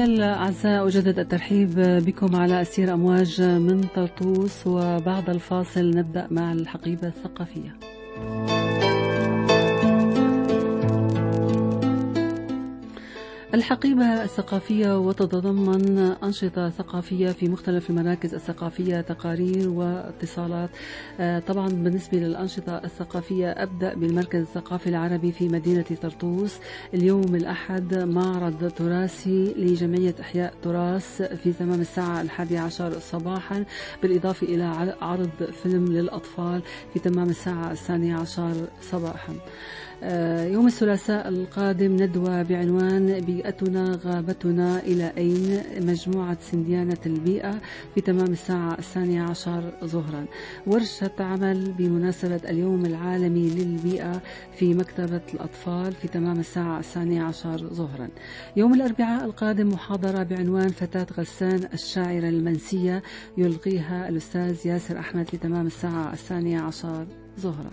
مستمعي الأعزاء، أجدد الترحيب بكم على أسير أمواج من طرطوس، وبعد الفاصل نبدأ مع الحقيبة الثقافية. الحقيبة الثقافية وتتضمن أنشطة ثقافية في مختلف المراكز الثقافية، تقارير واتصالات. طبعا بالنسبة للأنشطة الثقافية أبدأ بالمركز الثقافي العربي في مدينة طرطوس. اليوم الأحد معرض تراثي لجمعية إحياء تراث في تمام الساعة 11 صباحا، بالإضافة إلى عرض فيلم للأطفال في تمام الساعة 12 صباحا. يوم الثلاثاء القادم ندوة بعنوان بيئتنا غابتنا إلى أين؟ مجموعة سنديانة البيئة في تمام الساعة 12 ظهرا. ورشة عمل بمناسبة اليوم العالمي للبيئة في مكتبة الأطفال في تمام الساعة 12 ظهرا. يوم الأربعاء القادم محاضرة بعنوان فتاة غسان الشاعرة المنسية، يلقيها الأستاذ ياسر أحمد في تمام الساعة 12 ظهرا.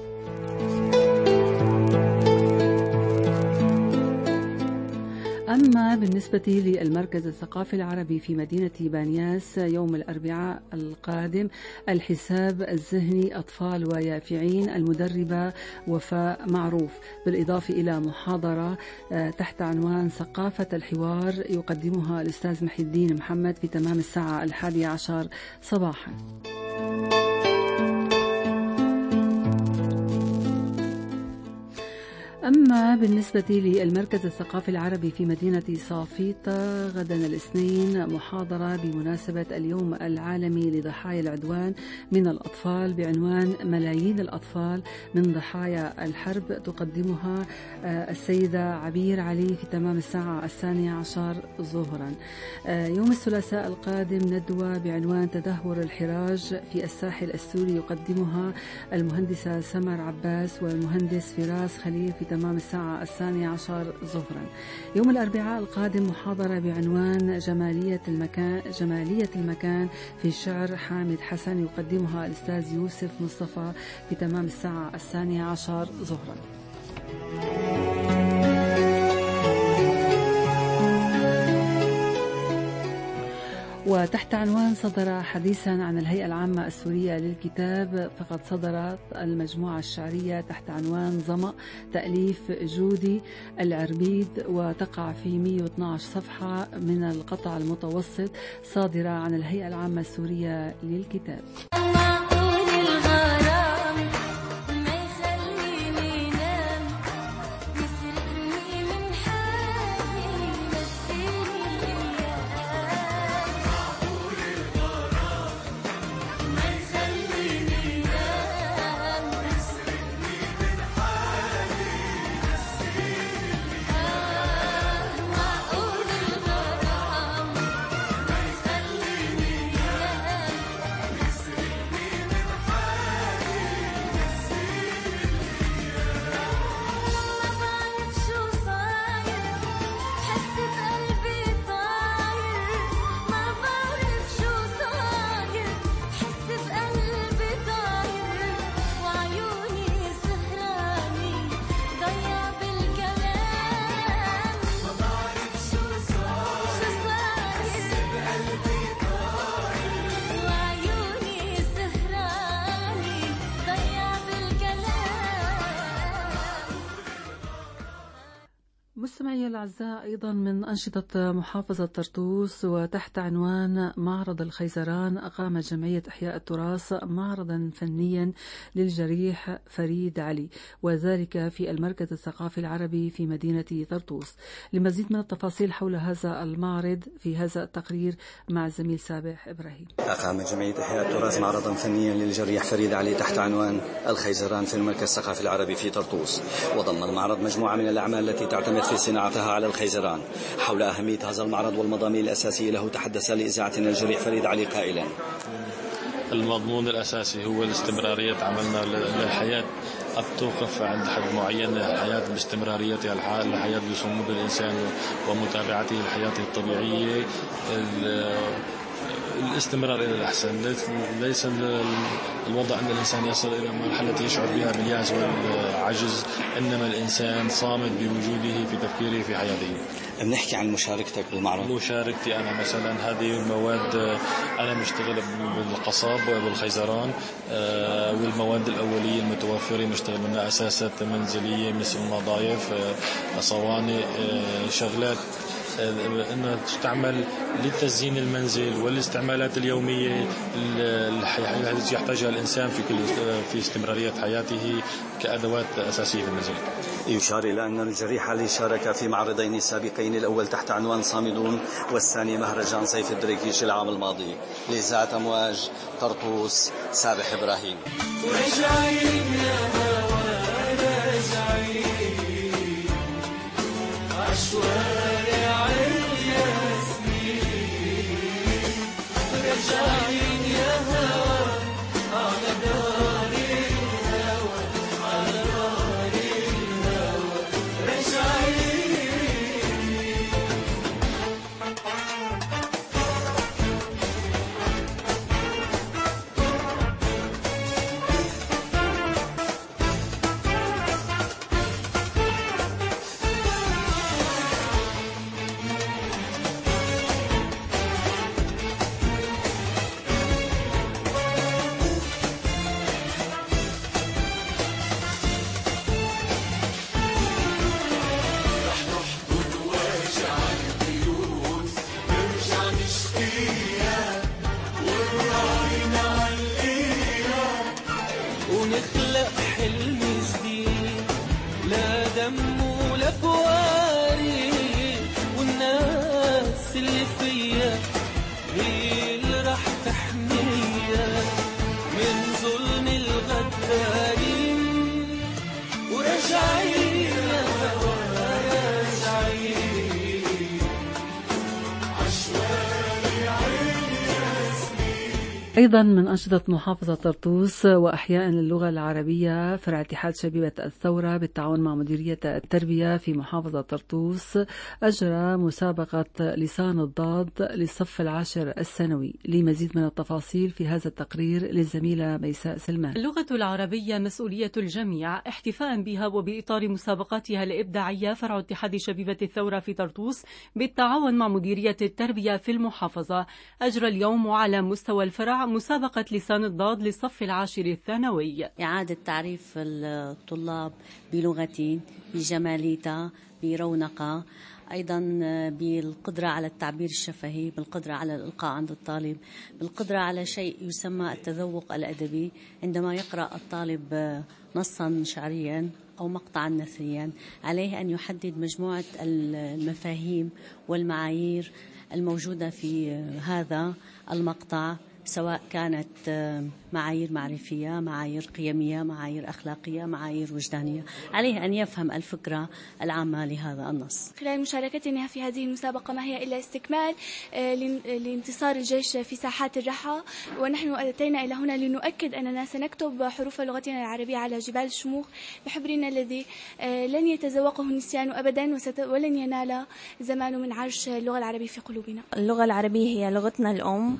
أما بالنسبة للمركز الثقافي العربي في مدينة بانياس، يوم الأربعاء القادم الحساب الذهني أطفال ويافعين، المدربة وفاء معروف، بالإضافة إلى محاضرة تحت عنوان ثقافة الحوار يقدمها الأستاذ محي الدين محمد في تمام الساعة 11 صباحا. أما بالنسبة للمركز الثقافي العربي في مدينة صافيطة، غدا الاثنين محاضرة بمناسبة اليوم العالمي لضحايا العدوان من الأطفال بعنوان ملايين الأطفال من ضحايا الحرب، تقدمها السيدة عبير علي في تمام الساعة 12 ظهرا. يوم الثلاثاء القادم ندوة بعنوان تدهور الحراج في الساحل السوري، يقدمها المهندسة سمر عباس والمهندس فراس خليل في تمام الساعة 12 ظهرا. يوم الأربعاء القادم محاضرة بعنوان جمالية المكان في الشعر حامد حسن، يقدمها الأستاذ يوسف مصطفى في تمام الساعة 12 ظهرا. وتحت عنوان صدر حديثا عن الهيئة العامة السورية للكتاب، فقد صدرت المجموعة الشعرية تحت عنوان ظمأ، تأليف جودي العربيد، وتقع في 112 صفحة من القطع المتوسط، صادرة عن الهيئة العامة السورية للكتاب. مستمعي الأعزاء، أيضا من أنشطة محافظة طرطوس وتحت عنوان معرض الخيزران، أقامت جمعية إحياء التراث معرضا فنيا للجريح فريد علي، وذلك في المركز الثقافي العربي في مدينة طرطوس. لمزيد من التفاصيل حول هذا المعرض في هذا التقرير مع الزميل سابح إبراهيم. أقامت جمعية إحياء التراث معرضا فنيا للجريح فريد علي تحت عنوان الخيزران في المركز الثقافي العربي في طرطوس، وضم المعرض مجموعة من الأعمال التي تعتمد في صناعتها على الخيزران. حول أهمية هذا المعرض والمضامين الأساسية له تحدث لإذاعتنا الجريح فريد علي قائلا: المضمون الأساسي هو الاستمرارية. عملنا للحياة قد توقف عند حد معين، الحياة باستمراريتها، الحياة بصمود الإنسان ومتابعته الحياة الطبيعية الاستمرار إلى الأحسن. ليس الوضع أن الإنسان يصل إلى مرحلة يشعر بها باليأس والعجز، إنما الإنسان صامد بوجوده في تفكيره في حياته. بنحكي عن مشاركتك بالمعرض. مشاركتي أنا مثلا هذه المواد، أنا مشتغل بالقصاب وبالخيزران، والمواد الأولية المتوفرة مشتغل منها أساسات منزلية مثل المضايف، صواني، شغلات أنها تستعمل لتزيين المنزل والاستعمالات اليومية التي يحتاجها الإنسان في استمرارية حياته كأدوات أساسية في المنزل. يشار إلى أن الجريح علي شارك في معرضين سابقين، الأول تحت عنوان صامدون والثاني مهرجان صيف الدريكيش العام الماضي. لإذاعة أمواج طرطوس، سابح إبراهيم. أيضا من أنشطة محافظة طرطوس وأحياء للغة العربية، فرع اتحاد شبيبة الثورة بالتعاون مع مديرية التربية في محافظة طرطوس أجرى مسابقة لسان الضاد للصف العاشر الثانوي. لمزيد من التفاصيل في هذا التقرير للزميلة ميساء سلمان. اللغة العربية مسؤولية الجميع. احتفاء بها وبإطار مسابقاتها الإبداعية، فرع اتحاد شبيبة الثورة في طرطوس بالتعاون مع مديرية التربية في المحافظة أجرى اليوم وعلى مستوى الفرع مسابقة لسان الضاد للصف العاشر الثانوي. إعادة تعريف الطلاب بلغتين، بجماليتها، برونقها، أيضا بالقدرة على التعبير الشفهي، بالقدرة على الإلقاء عند الطالب، بالقدرة على شيء يسمى التذوق الأدبي عندما يقرأ الطالب نصا شعريا أو مقطعا نثريا. عليه أن يحدد مجموعة المفاهيم والمعايير الموجودة في هذا المقطع، سواء كانت معايير معرفية، معايير قيمية، معايير أخلاقية، معايير وجدانية. عليه أن يفهم الفكرة العامة لهذا النص. خلال مشاركتنا في هذه المسابقة ما هي إلا استكمال لانتصار الجيش في ساحات الرحى، ونحن أتينا إلى هنا لنؤكد أننا سنكتب حروف لغتنا العربية على جبال الشموخ بحبرنا الذي لن يتذوقه النسيان أبدا ولن ينال زمان من عرش اللغة العربية في قلوبنا. اللغة العربية هي لغتنا الأم،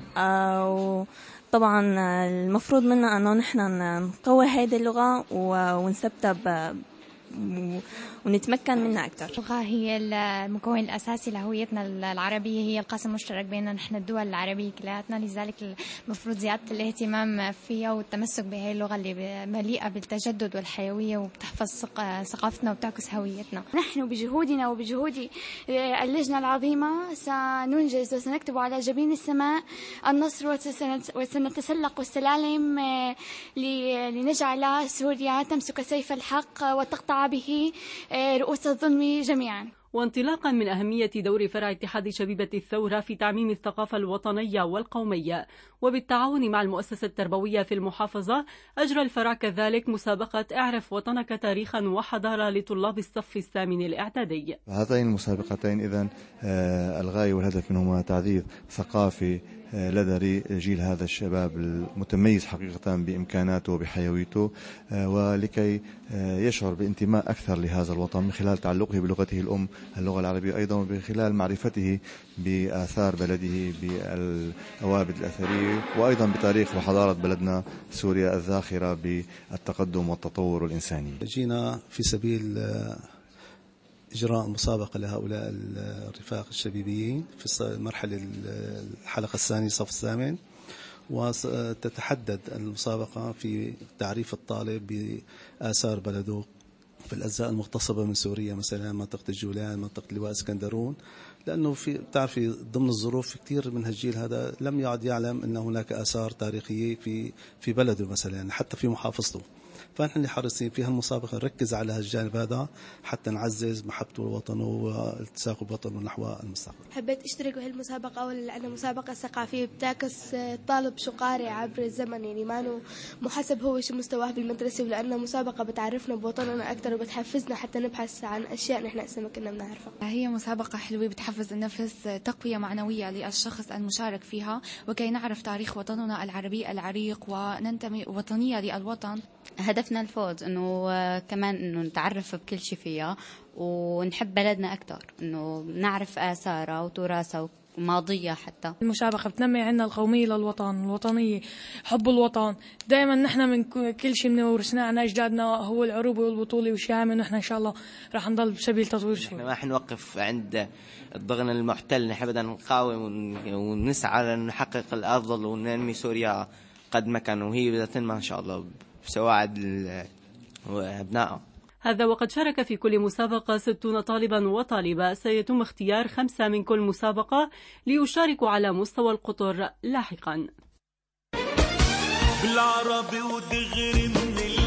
طبعا المفروض منا أنه نحن نقوي هذه اللغة ونثبتها ونتمكن منها أكثر. اللغة هي المكون الأساسي لهويتنا العربية، هي القاسم المشترك بيننا نحن الدول العربية كلياتنا، لذلك المفروض زيادة الاهتمام فيها والتمسك بهذه اللغة اللي مليئة بالتجدد والحيوية وبتحفظ ثقافتنا وبتعكس هويتنا. نحن بجهودنا وبجهود اللجنة العظيمة سننجز وسنكتب على جبين السماء النصر، وسنتسلق السلالم لنجعل سوريا تمسك سيف الحق وتقطع به رؤوس الظلم جميعا. وانطلاقا من أهمية دور فرع اتحاد شبيبة الثورة في تعميم الثقافة الوطنية والقومية وبالتعاون مع المؤسسة التربوية في المحافظة، أجرى الفرع كذلك مسابقة اعرف وطنك تاريخا وحضارة لطلاب الصف الثامن الإعدادي. هاتين المسابقتين إذن الغاية والهدف منهما تعزيز ثقافي لدى جيل هذا الشباب المتميز حقيقة بإمكاناته وبحيويته، ولكي يشعر بانتماء أكثر لهذا الوطن من خلال تعلقه بلغته الأم اللغة العربية، أيضا وبخلال معرفته بآثار بلده بالأوابد الأثرية، وأيضا بتاريخ وحضارة بلدنا سوريا الذاخرة بالتقدم والتطور الإنساني. جينا في سبيل إجراء مسابقة لهؤلاء الرفاق الشبيبيين في المرحلة الحلقة الثانية صف الثامن، وتتحدد المسابقة في تعريف الطالب بآثار بلده في الأجزاء المغتصبة من سوريا، مثلا منطقة الجولان، منطقة لواء اسكندرون، لأنه بتعرفي ضمن الظروف كثير من هالجيل هذا لم يعد يعلم أن هناك آثار تاريخية في بلده مثلا حتى في محافظته. فنحن حريصين في هالمسابقة نركز على هالجانب هذا حتى نعزز محبته لوطنه والتساق بوطنه نحو المستقبل. حبيت اشترك بهالمسابقة لأنها مسابقة ثقافية بتعكس الطالب شو قارئ عبر الزمن، يعني ما محسب هو شو مستواه بالمدرسة، ولأنها مسابقة بتعرفنا بوطننا أكثر وبتحفزنا حتى نبحث عن أشياء نحن هسه ما كنا بنعرفها. هي مسابقة حلوة بتحفز النفس، تقوية معنوية للشخص المشارك فيها، وكي نعرف تاريخ وطننا العربي العريق وننتمي وطنية للوطن. هدفنا الفوز، انه كمان انه نتعرف بكل شيء فيها ونحب بلدنا اكثر، انه نعرف اثارها وتراثها وماضيها. حتى المسابقة بتنمي عنا القومية للوطن، الوطنية، حب الوطن. دائما نحن من كل شيء بنورثناه عن اجدادنا هو العروبة والبطولة والشهامة، ونحن ان شاء الله راح نضل بسبيل تطوير سوريا. احنا ما حنوقف عند الضغن المحتل، نحن بدنا نقاوم ونسعى لنحقق الافضل وننمي سوريا قد ما كان، وهي بدها تنمى ان شاء الله بسواعد أبنائها. هذا وقد شارك في كل مسابقة 60 طالبا وطالبة. سيتم اختيار 5 من كل مسابقة ليشاركوا على مستوى القطر لاحقا. بالعربي ودغري من